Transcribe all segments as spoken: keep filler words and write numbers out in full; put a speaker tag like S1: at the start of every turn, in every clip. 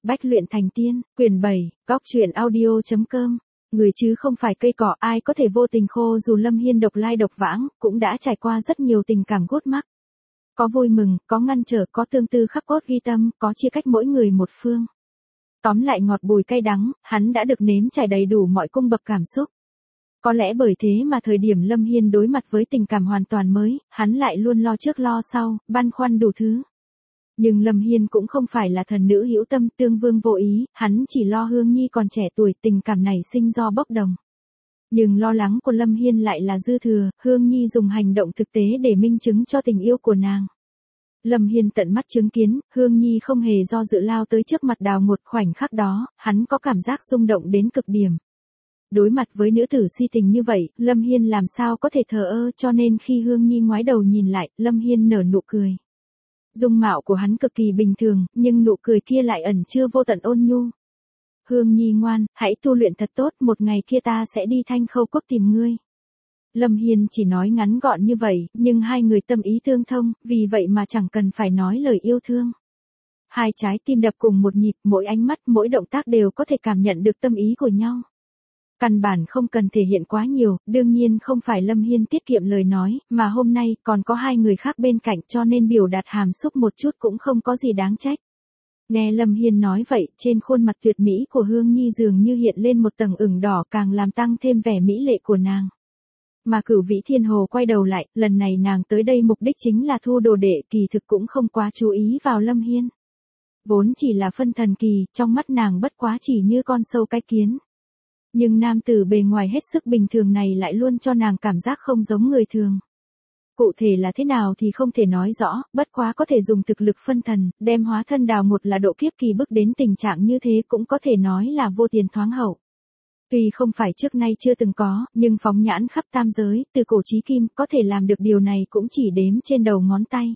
S1: Bách luyện thành tiên, quyển bảy, góc truyện audio.com. Người chứ không phải cây cỏ, ai có thể vô tình khô. Dù Lâm Hiên độc lai độc vãng, cũng đã trải qua rất nhiều tình cảm gút mắc. Có vui mừng, có ngăn trở, có tương tư khắc cốt ghi tâm, có chia cách mỗi người một phương. Tóm lại ngọt bùi cay đắng, hắn đã được nếm trải đầy đủ mọi cung bậc cảm xúc. Có lẽ bởi thế mà thời điểm Lâm Hiên đối mặt với tình cảm hoàn toàn mới, hắn lại luôn lo trước lo sau, băn khoăn đủ thứ. Nhưng Lâm Hiên cũng không phải là thần nữ hữu tâm tương vương vô ý, hắn chỉ lo Hương Nhi còn trẻ tuổi, tình cảm này sinh do bốc đồng. Nhưng lo lắng của Lâm Hiên lại là dư thừa, Hương Nhi dùng hành động thực tế để minh chứng cho tình yêu của nàng. Lâm Hiên tận mắt chứng kiến, Hương Nhi không hề do dự lao tới trước mặt Đào Ngột, khoảnh khắc đó, hắn có cảm giác rung động đến cực điểm. Đối mặt với nữ tử si tình như vậy, Lâm Hiên làm sao có thể thờ ơ, cho nên khi Hương Nhi ngoái đầu nhìn lại, Lâm Hiên nở nụ cười. Dung mạo của hắn cực kỳ bình thường, nhưng nụ cười kia lại ẩn chứa vô tận ôn nhu. Hương Nhi ngoan, hãy tu luyện thật tốt, một ngày kia ta sẽ đi Thanh Khâu Quốc tìm ngươi. Lâm Hiên chỉ nói ngắn gọn như vậy, nhưng hai người tâm ý tương thông, vì vậy mà chẳng cần phải nói lời yêu thương. Hai trái tim đập cùng một nhịp, mỗi ánh mắt, mỗi động tác đều có thể cảm nhận được tâm ý của nhau. Căn bản không cần thể hiện quá nhiều, đương nhiên không phải Lâm Hiên tiết kiệm lời nói, mà hôm nay còn có hai người khác bên cạnh, cho nên biểu đạt hàm xúc một chút cũng không có gì đáng trách. Nghe Lâm Hiên nói vậy, trên khuôn mặt tuyệt mỹ của Hương Nhi dường như hiện lên một tầng ửng đỏ, càng làm tăng thêm vẻ mỹ lệ của nàng. Mà Cửu Vĩ Thiên Hồ quay đầu lại, lần này nàng tới đây mục đích chính là thu đồ đệ, kỳ thực cũng không quá chú ý vào Lâm Hiên. Vốn chỉ là phân thần kỳ, trong mắt nàng bất quá chỉ như con sâu cái kiến. Nhưng nam tử bề ngoài hết sức bình thường này lại luôn cho nàng cảm giác không giống người thường. Cụ thể là thế nào thì không thể nói rõ, bất quá có thể dùng thực lực phân thần, đem hóa thân Đào Ngột là độ kiếp kỳ bước đến tình trạng như thế cũng có thể nói là vô tiền thoáng hậu. Tuy không phải trước nay chưa từng có, nhưng phóng nhãn khắp tam giới, từ cổ chí kim, có thể làm được điều này cũng chỉ đếm trên đầu ngón tay.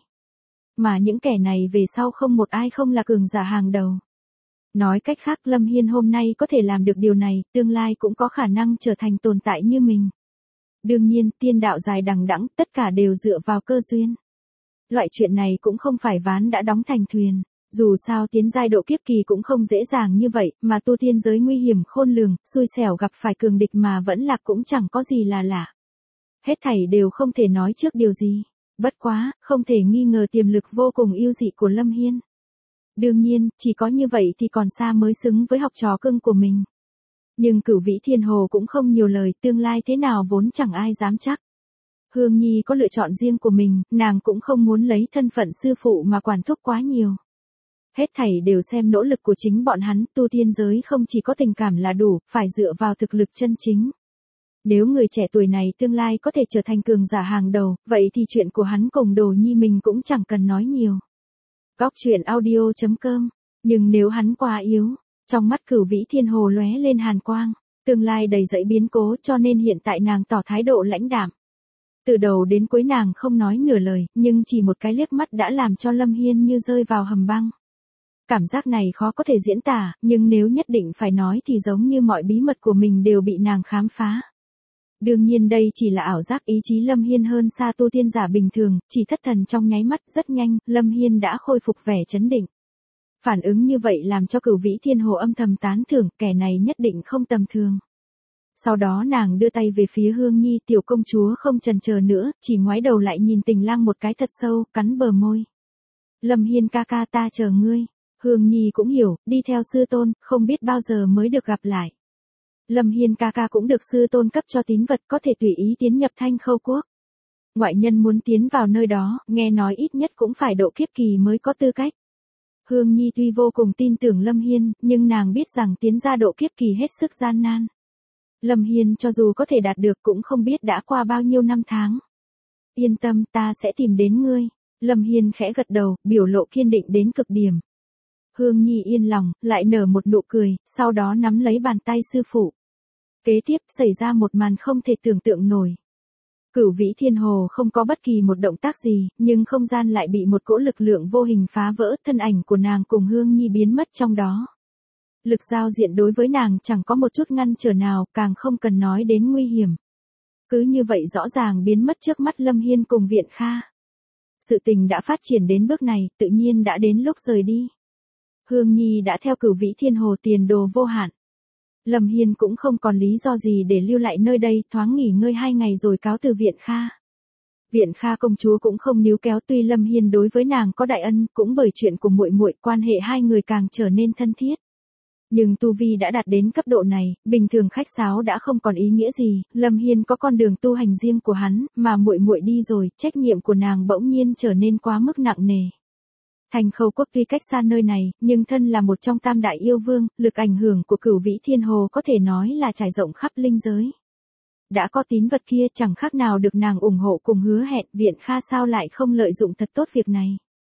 S1: Mà những kẻ này về sau không một ai không là cường giả hàng đầu. Nói cách khác, Lâm Hiên hôm nay có thể làm được điều này, tương lai cũng có khả năng trở thành tồn tại như mình. Đương nhiên, tiên đạo dài đằng đẵng, tất cả đều dựa vào cơ duyên. Loại chuyện này cũng không phải ván đã đóng thành thuyền. Dù sao tiến giai độ kiếp kỳ cũng không dễ dàng như vậy, mà tu tiên giới nguy hiểm khôn lường, xui xẻo gặp phải cường địch mà vẫn lạc cũng chẳng có gì là lạ. Hết thảy đều không thể nói trước điều gì. Bất quá, không thể nghi ngờ tiềm lực vô cùng yêu dị của Lâm Hiên. Đương nhiên, chỉ có như vậy thì còn xa mới xứng với học trò cưng của mình. Nhưng Cửu Vĩ Thiên Hồ cũng không nhiều lời, tương lai thế nào vốn chẳng ai dám chắc. Hương Nhi có lựa chọn riêng của mình, nàng cũng không muốn lấy thân phận sư phụ mà quản thúc quá nhiều. Hết thảy đều xem nỗ lực của chính bọn hắn, tu tiên giới không chỉ có tình cảm là đủ, phải dựa vào thực lực chân chính. Nếu người trẻ tuổi này tương lai có thể trở thành cường giả hàng đầu, vậy thì chuyện của hắn cùng Đồ Nhi mình cũng chẳng cần nói nhiều. Góc truyện audio.com. Nhưng nếu hắn quá yếu, trong mắt Cửu Vĩ Thiên Hồ lóe lên hàn quang, tương lai đầy dẫy biến cố, cho nên hiện tại nàng tỏ thái độ lãnh đạm. Từ đầu đến cuối nàng không nói nửa lời, nhưng chỉ một cái liếc mắt đã làm cho Lâm Hiên như rơi vào hầm băng. Cảm giác này khó có thể diễn tả, nhưng nếu nhất định phải nói thì giống như mọi bí mật của mình đều bị nàng khám phá. Đương nhiên đây chỉ là ảo giác, ý chí Lâm Hiên hơn xa tu tiên giả bình thường, chỉ thất thần trong nháy mắt, rất nhanh, Lâm Hiên đã khôi phục vẻ chấn định. Phản ứng như vậy làm cho Cửu Vĩ Thiên Hồ âm thầm tán thưởng, kẻ này nhất định không tầm thường. Sau đó nàng đưa tay về phía Hương Nhi, tiểu công chúa không chần chờ nữa, chỉ ngoái đầu lại nhìn Tình Lang một cái thật sâu, cắn bờ môi. Lâm Hiên ca ca, ta chờ ngươi. Hương Nhi cũng hiểu, đi theo sư tôn, không biết bao giờ mới được gặp lại. Lâm Hiên ca ca cũng được sư tôn cấp cho tín vật, có thể tùy ý tiến nhập Thanh Khâu Quốc. Ngoại nhân muốn tiến vào nơi đó, nghe nói ít nhất cũng phải độ kiếp kỳ mới có tư cách. Hương Nhi tuy vô cùng tin tưởng Lâm Hiên, nhưng nàng biết rằng tiến ra độ kiếp kỳ hết sức gian nan. Lâm Hiên cho dù có thể đạt được cũng không biết đã qua bao nhiêu năm tháng. Yên tâm, ta sẽ tìm đến ngươi. Lâm Hiên khẽ gật đầu, biểu lộ kiên định đến cực điểm. Hương Nhi yên lòng, lại nở một nụ cười, sau đó nắm lấy bàn tay sư phụ. Kế tiếp xảy ra một màn không thể tưởng tượng nổi. Cửu Vĩ Thiên Hồ không có bất kỳ một động tác gì, nhưng không gian lại bị một cỗ lực lượng vô hình phá vỡ, thân ảnh của nàng cùng Hương Nhi biến mất trong đó. Lực giao diện đối với nàng chẳng có một chút ngăn trở nào, càng không cần nói đến nguy hiểm. Cứ như vậy rõ ràng biến mất trước mắt Lâm Hiên cùng Viện Kha. Sự tình đã phát triển đến bước này, tự nhiên đã đến lúc rời đi. Hương Nhi đã theo Cửu Vĩ Thiên Hồ tiền đồ vô hạn. Lâm Hiên cũng không còn lý do gì để lưu lại nơi đây, thoáng nghỉ ngơi hai ngày rồi cáo từ Viện Kha. Viện Kha công chúa cũng không níu kéo, tuy Lâm Hiên đối với nàng có đại ân, cũng bởi chuyện của muội muội, quan hệ hai người càng trở nên thân thiết. Nhưng tu vi đã đạt đến cấp độ này, bình thường khách sáo đã không còn ý nghĩa gì, Lâm Hiên có con đường tu hành riêng của hắn, mà muội muội đi rồi, trách nhiệm của nàng bỗng nhiên trở nên quá mức nặng nề. Thành Khâu quốc tuy cách xa nơi này, nhưng thân là một trong tam đại yêu vương, lực ảnh hưởng của Cửu Vĩ Thiên Hồ có thể nói là trải rộng khắp linh giới. Đã có tín vật kia chẳng khác nào được nàng ủng hộ cùng hứa hẹn, Viện Kha sao lại không lợi dụng thật tốt việc này.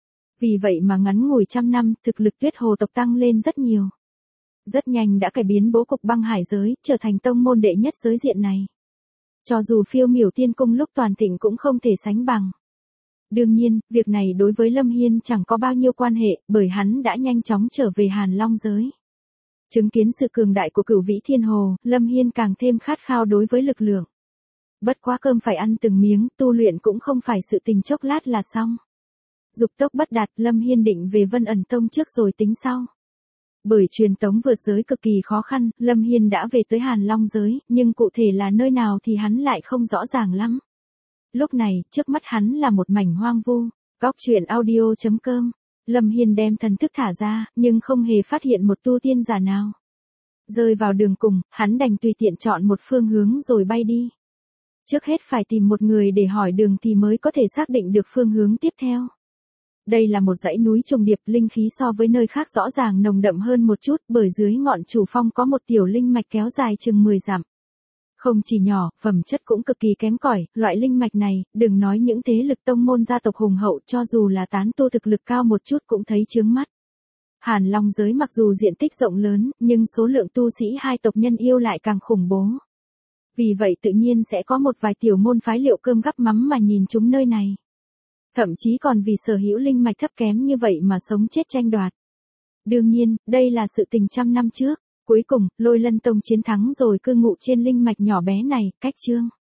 S1: Vì vậy mà ngắn ngủi trăm năm, thực lực Tuyết Hồ tộc tăng lên rất nhiều. Rất nhanh đã cải biến bố cục băng hải giới, trở thành tông môn đệ nhất giới diện này. Cho dù Phiêu Miểu Tiên Cung lúc toàn thịnh cũng không thể sánh bằng. Đương nhiên, việc này đối với Lâm Hiên chẳng có bao nhiêu quan hệ, bởi hắn đã nhanh chóng trở về Hàn Long giới. Chứng kiến sự cường đại của Cửu Vĩ Thiên Hồ, Lâm Hiên càng thêm khát khao đối với lực lượng. Bất quá cơm phải ăn từng miếng, tu luyện cũng không phải sự tình chốc lát là xong. Dục tốc bất đạt, Lâm Hiên định về Vân Ẩn Tông trước rồi tính sau. Bởi truyền tống vượt giới cực kỳ khó khăn, Lâm Hiên đã về tới Hàn Long giới, nhưng cụ thể là nơi nào thì hắn lại không rõ ràng lắm. Lúc này, trước mắt hắn là một mảnh hoang vu. Góc truyện audio chấm com. Lâm Hiên đem thần thức thả ra, nhưng không hề phát hiện một tu tiên giả nào. Rơi vào đường cùng, hắn đành tùy tiện chọn một phương hướng rồi bay đi. Trước hết phải tìm một người để hỏi đường thì mới có thể xác định được phương hướng tiếp theo. Đây là một dãy núi trùng điệp, linh khí so với nơi khác rõ ràng nồng đậm hơn một chút, bởi dưới ngọn chủ phong có một tiểu linh mạch kéo dài chừng mười dặm. Không chỉ nhỏ, phẩm chất cũng cực kỳ kém cỏi, loại linh mạch này, đừng nói những thế lực tông môn gia tộc hùng hậu, cho dù là tán tu thực lực cao một chút cũng thấy chướng mắt. Hàn Long giới mặc dù diện tích rộng lớn, nhưng số lượng tu sĩ hai tộc nhân yêu lại càng khủng bố. Vì vậy tự nhiên sẽ có một vài tiểu môn phái liệu cơm gắp mắm mà nhìn chúng nơi này. Thậm chí còn vì sở hữu linh mạch thấp kém như vậy mà sống chết tranh đoạt. Đương nhiên, đây là sự tình trăm năm trước. Cuối cùng, Lôi Lân Tông chiến thắng rồi cư ngụ trên linh mạch nhỏ bé này, cách chương.